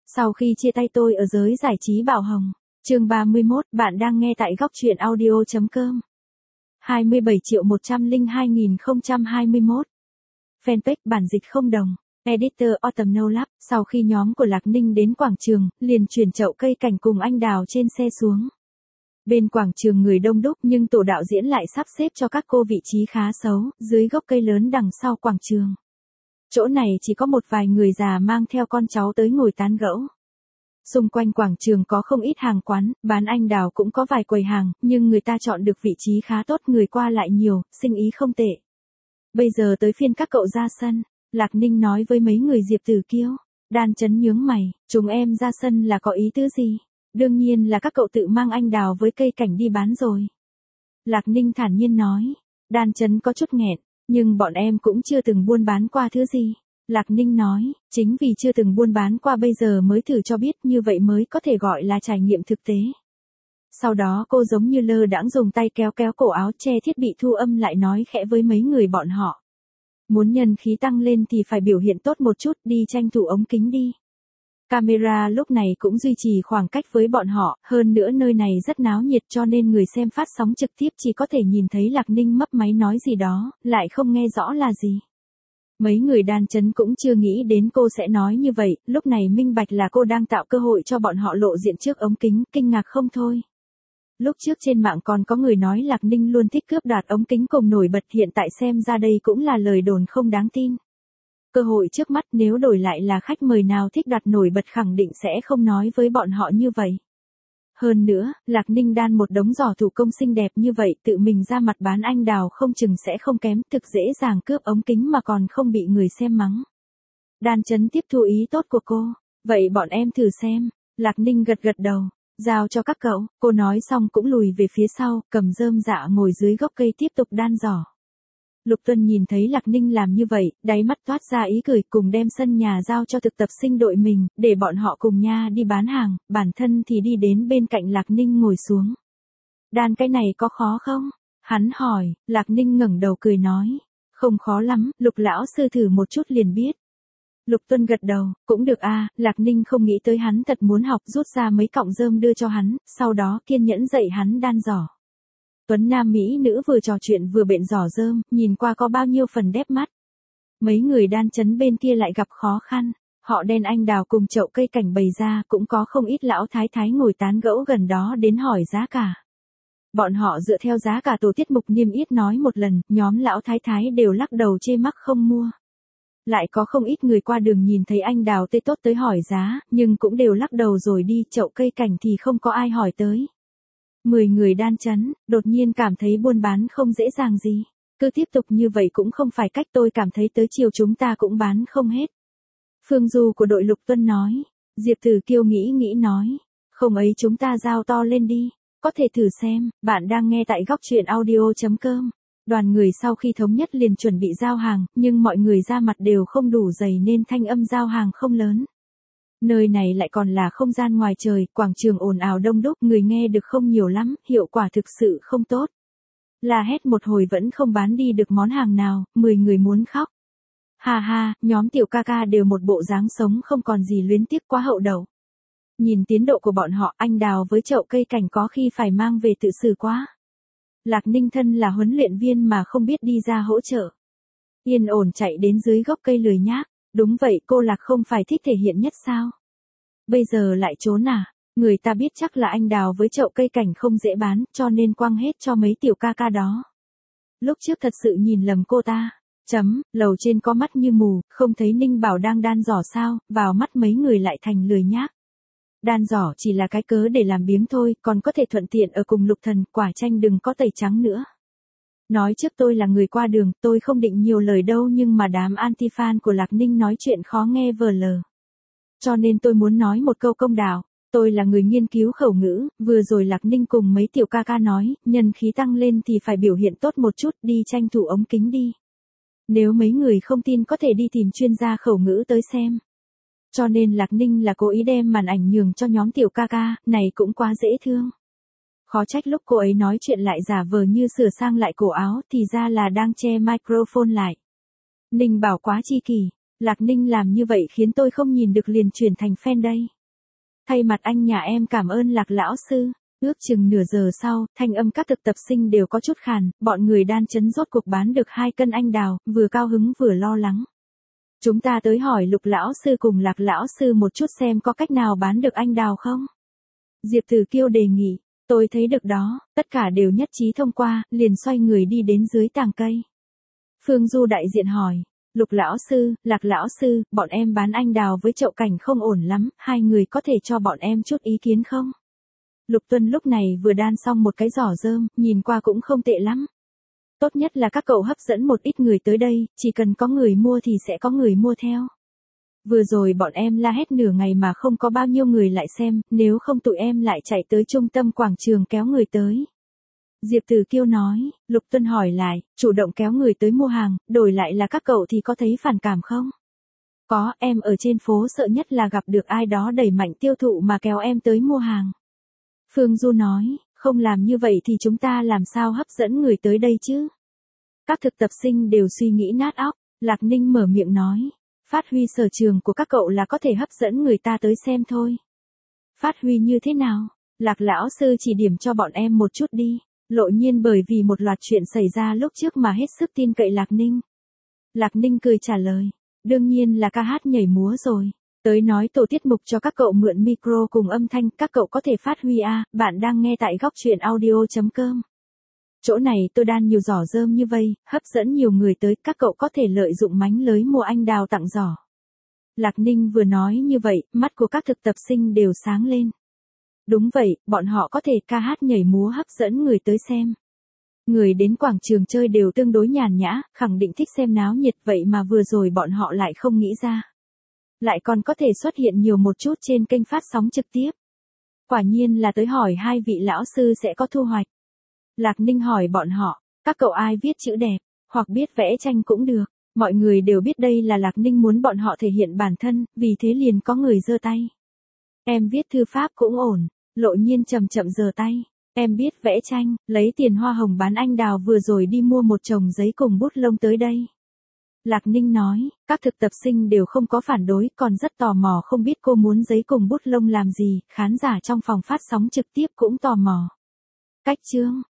Sau khi chia tay tôi ở giới giải trí Bảo Hồng. Chương 31, bạn đang nghe tại góc truyện audio.com. 27.102.021. Fanpage bản dịch không đồng. Editor Autumn No Lab. Sau khi nhóm của Lạc Ninh đến quảng trường, liền chuyển chậu cây cảnh cùng anh Đào trên xe xuống. Bên quảng trường người đông đúc nhưng tổ đạo diễn lại sắp xếp cho các cô vị trí khá xấu, dưới gốc cây lớn đằng sau quảng trường. Chỗ này chỉ có một vài người già mang theo con cháu tới ngồi tán gẫu. Xung quanh quảng trường có không ít hàng quán, bán anh đào cũng có vài quầy hàng, nhưng người ta chọn được vị trí khá tốt, người qua lại nhiều, sinh ý không tệ. Bây giờ tới phiên các cậu ra sân, Lạc Ninh nói với mấy người Diệp Tử Kiêu. Đan Chấn nhướng mày, chúng em ra sân là có ý tứ gì? Đương nhiên là các cậu tự mang anh đào với cây cảnh đi bán rồi. Lạc Ninh thản nhiên nói. Đan Chấn có chút nghẹn, nhưng bọn em cũng chưa từng buôn bán qua thứ gì. Lạc Ninh nói, chính vì chưa từng buôn bán qua bây giờ mới thử cho biết, như vậy mới có thể gọi là trải nghiệm thực tế. Sau đó cô giống như lơ đãng dùng tay kéo kéo cổ áo che thiết bị thu âm lại nói khẽ với mấy người bọn họ. Muốn nhân khí tăng lên thì phải biểu hiện tốt một chút, đi tranh thủ ống kính đi. Camera lúc này cũng duy trì khoảng cách với bọn họ, hơn nữa nơi này rất náo nhiệt cho nên người xem phát sóng trực tiếp chỉ có thể nhìn thấy Lạc Ninh mấp máy nói gì đó, lại không nghe rõ là gì. Mấy người Đan Chấn cũng chưa nghĩ đến cô sẽ nói như vậy, lúc này minh bạch là cô đang tạo cơ hội cho bọn họ lộ diện trước ống kính, kinh ngạc không thôi. Lúc trước trên mạng còn có người nói Lạc Ninh luôn thích cướp đoạt ống kính cùng nổi bật, hiện tại xem ra đây cũng là lời đồn không đáng tin. Cơ hội trước mắt, nếu đổi lại là khách mời nào thích đoạt nổi bật khẳng định sẽ không nói với bọn họ như vậy. Hơn nữa, Lạc Ninh đan một đống giỏ thủ công xinh đẹp như vậy, tự mình ra mặt bán anh đào không chừng sẽ không kém, thực dễ dàng cướp ống kính mà còn không bị người xem mắng. Đan Chấn tiếp thu ý tốt của cô. Vậy bọn em thử xem. Lạc Ninh gật gật đầu. Giao cho các cậu. Cô nói xong cũng lùi về phía sau, cầm rơm dạ ngồi dưới gốc cây tiếp tục đan giỏ. Lục Tuân nhìn thấy Lạc Ninh làm như vậy, đáy mắt toát ra ý cười, cùng đem sân nhà giao cho thực tập sinh đội mình, để bọn họ cùng nha đi bán hàng, bản thân thì đi đến bên cạnh Lạc Ninh ngồi xuống. Đan cái này có khó không? Hắn hỏi. Lạc Ninh ngẩng đầu cười nói. Không khó lắm, Lục lão sư thử một chút liền biết. Lục Tuân gật đầu, cũng được a. Lạc Ninh không nghĩ tới hắn thật muốn học, rút ra mấy cọng rơm đưa cho hắn, sau đó kiên nhẫn dạy hắn đan giỏ. Tuấn nam mỹ nữ vừa trò chuyện vừa bện giỏ rơm, nhìn qua có bao nhiêu phần đẹp mắt. Mấy người Đan Chấn bên kia lại gặp khó khăn, họ đen anh đào cùng chậu cây cảnh bày ra, cũng có không ít lão thái thái ngồi tán gẫu gần đó đến hỏi giá cả. Bọn họ dựa theo giá cả tổ tiết mục niêm yết nói một lần, nhóm lão thái thái đều lắc đầu chê mắc không mua. Lại có không ít người qua đường nhìn thấy anh đào tươi tốt tới hỏi giá, nhưng cũng đều lắc đầu rồi đi, chậu cây cảnh thì không có ai hỏi tới. 10 người Đan Chấn, đột nhiên cảm thấy buôn bán không dễ dàng gì. Cứ tiếp tục như vậy cũng không phải cách, tôi cảm thấy tới chiều chúng ta cũng bán không hết. Phương Du của đội Lục Tuân nói. Diệp Tử Kiêu nghĩ nghĩ nói. Không ấy chúng ta giao to lên đi. Có thể thử xem, bạn đang nghe tại góc truyện audio.com. Đoàn người sau khi thống nhất liền chuẩn bị giao hàng, nhưng mọi người ra mặt đều không đủ dày nên thanh âm giao hàng không lớn. Nơi này lại còn là không gian ngoài trời, quảng trường ồn ào đông đúc, người nghe được không nhiều lắm, hiệu quả thực sự không tốt. La hét một hồi vẫn không bán đi được món hàng nào, 10 người muốn khóc. Ha ha, nhóm tiểu ca ca đều một bộ dáng sống không còn gì luyến tiếc, quá hậu đậu. Nhìn tiến độ của bọn họ, anh đào với chậu cây cảnh có khi phải mang về tự xử quá. Lạc Ninh thân là huấn luyện viên mà không biết đi ra hỗ trợ. Yên ổn chạy đến dưới gốc cây lười nhác. Đúng vậy, cô Lạc không phải thích thể hiện nhất sao? Bây giờ lại trốn à? Người ta biết chắc là anh đào với chậu cây cảnh không dễ bán, cho nên quăng hết cho mấy tiểu ca ca đó. Lúc trước thật sự nhìn lầm cô ta. Lầu trên có mắt như mù, không thấy Ninh Bảo đang đan giỏ sao, vào mắt mấy người lại thành lười nhác. Đan giỏ chỉ là cái cớ để làm biếng thôi, còn có thể thuận tiện ở cùng Lục Thần, quả chanh đừng có tẩy trắng nữa. Nói trước tôi là người qua đường, tôi không định nhiều lời đâu, nhưng mà đám anti-fan của Lạc Ninh nói chuyện khó nghe vờ lờ. Cho nên tôi muốn nói một câu công đạo, tôi là người nghiên cứu khẩu ngữ, vừa rồi Lạc Ninh cùng mấy tiểu ca ca nói, nhân khí tăng lên thì phải biểu hiện tốt một chút, đi tranh thủ ống kính đi. Nếu mấy người không tin có thể đi tìm chuyên gia khẩu ngữ tới xem. Cho nên Lạc Ninh là cố ý đem màn ảnh nhường cho nhóm tiểu ca ca, này cũng quá dễ thương. Khó trách lúc cô ấy nói chuyện lại giả vờ như sửa sang lại cổ áo, thì ra là đang che microphone lại. Ninh Bảo quá chi kỷ, Lạc Ninh làm như vậy khiến tôi không nhìn được liền chuyển thành fan đây. Thay mặt anh nhà em cảm ơn Lạc lão sư. Ước chừng nửa giờ sau, thanh âm các thực tập sinh đều có chút khàn, bọn người đan chấn rốt cuộc bán được 2 cân anh đào, vừa cao hứng vừa lo lắng. Chúng ta tới hỏi Lục lão sư cùng Lạc lão sư một chút xem có cách nào bán được anh đào không? Diệp Tử Kiêu đề nghị, tôi thấy được đó, tất cả đều nhất trí thông qua, liền xoay người đi đến dưới tàng cây. Phương Du đại diện hỏi, Lục lão sư, Lạc lão sư, bọn em bán anh đào với chậu cảnh không ổn lắm, hai người có thể cho bọn em chút ý kiến không? Lục Tuân lúc này vừa đan xong một cái giỏ rơm, nhìn qua cũng không tệ lắm. Tốt nhất là các cậu hấp dẫn một ít người tới đây, chỉ cần có người mua thì sẽ có người mua theo. Vừa rồi bọn em la hét nửa ngày mà không có bao nhiêu người lại xem, nếu không tụi em lại chạy tới trung tâm quảng trường kéo người tới. Diệp Tử Kiêu nói, Lục Tuân hỏi lại, chủ động kéo người tới mua hàng, đổi lại là các cậu thì có thấy phản cảm không? Có, em ở trên phố sợ nhất là gặp được ai đó đẩy mạnh tiêu thụ mà kéo em tới mua hàng. Phương Du nói, không làm như vậy thì chúng ta làm sao hấp dẫn người tới đây chứ? Các thực tập sinh đều suy nghĩ nát óc, Lạc Ninh mở miệng nói, phát huy sở trường của các cậu là có thể hấp dẫn người ta tới xem thôi. Phát huy như thế nào? Lạc lão sư chỉ điểm cho bọn em một chút đi. Lộ Nhiên bởi vì một loạt chuyện xảy ra lúc trước mà hết sức tin cậy Lạc Ninh. Lạc Ninh cười trả lời, đương nhiên là ca hát nhảy múa rồi. Tới nói tổ tiết mục cho các cậu mượn micro cùng âm thanh, các cậu có thể phát huy à, bạn đang nghe tại góc truyện audio.com. Chỗ này tôi đan nhiều giỏ rơm như vây, hấp dẫn nhiều người tới, các cậu có thể lợi dụng mánh lới mua anh đào tặng giỏ. Lạc Ninh vừa nói như vậy, mắt của các thực tập sinh đều sáng lên. Đúng vậy, bọn họ có thể ca hát nhảy múa hấp dẫn người tới xem. Người đến quảng trường chơi đều tương đối nhàn nhã, khẳng định thích xem náo nhiệt, vậy mà vừa rồi bọn họ lại không nghĩ ra. Lại còn có thể xuất hiện nhiều một chút trên kênh phát sóng trực tiếp. Quả nhiên là tới hỏi hai vị lão sư sẽ có thu hoạch. Lạc Ninh hỏi bọn họ, các cậu ai viết chữ đẹp, hoặc biết vẽ tranh cũng được. Mọi người đều biết đây là Lạc Ninh muốn bọn họ thể hiện bản thân, vì thế liền có người giơ tay. Em viết thư pháp cũng ổn. Lộ Nhiên chậm chậm giơ tay. Em biết vẽ tranh, lấy tiền hoa hồng bán anh đào vừa rồi đi mua một chồng giấy cùng bút lông tới đây. Lạc Ninh nói, các thực tập sinh đều không có phản đối, còn rất tò mò không biết cô muốn giấy cùng bút lông làm gì, khán giả trong phòng phát sóng trực tiếp cũng tò mò. Cách chương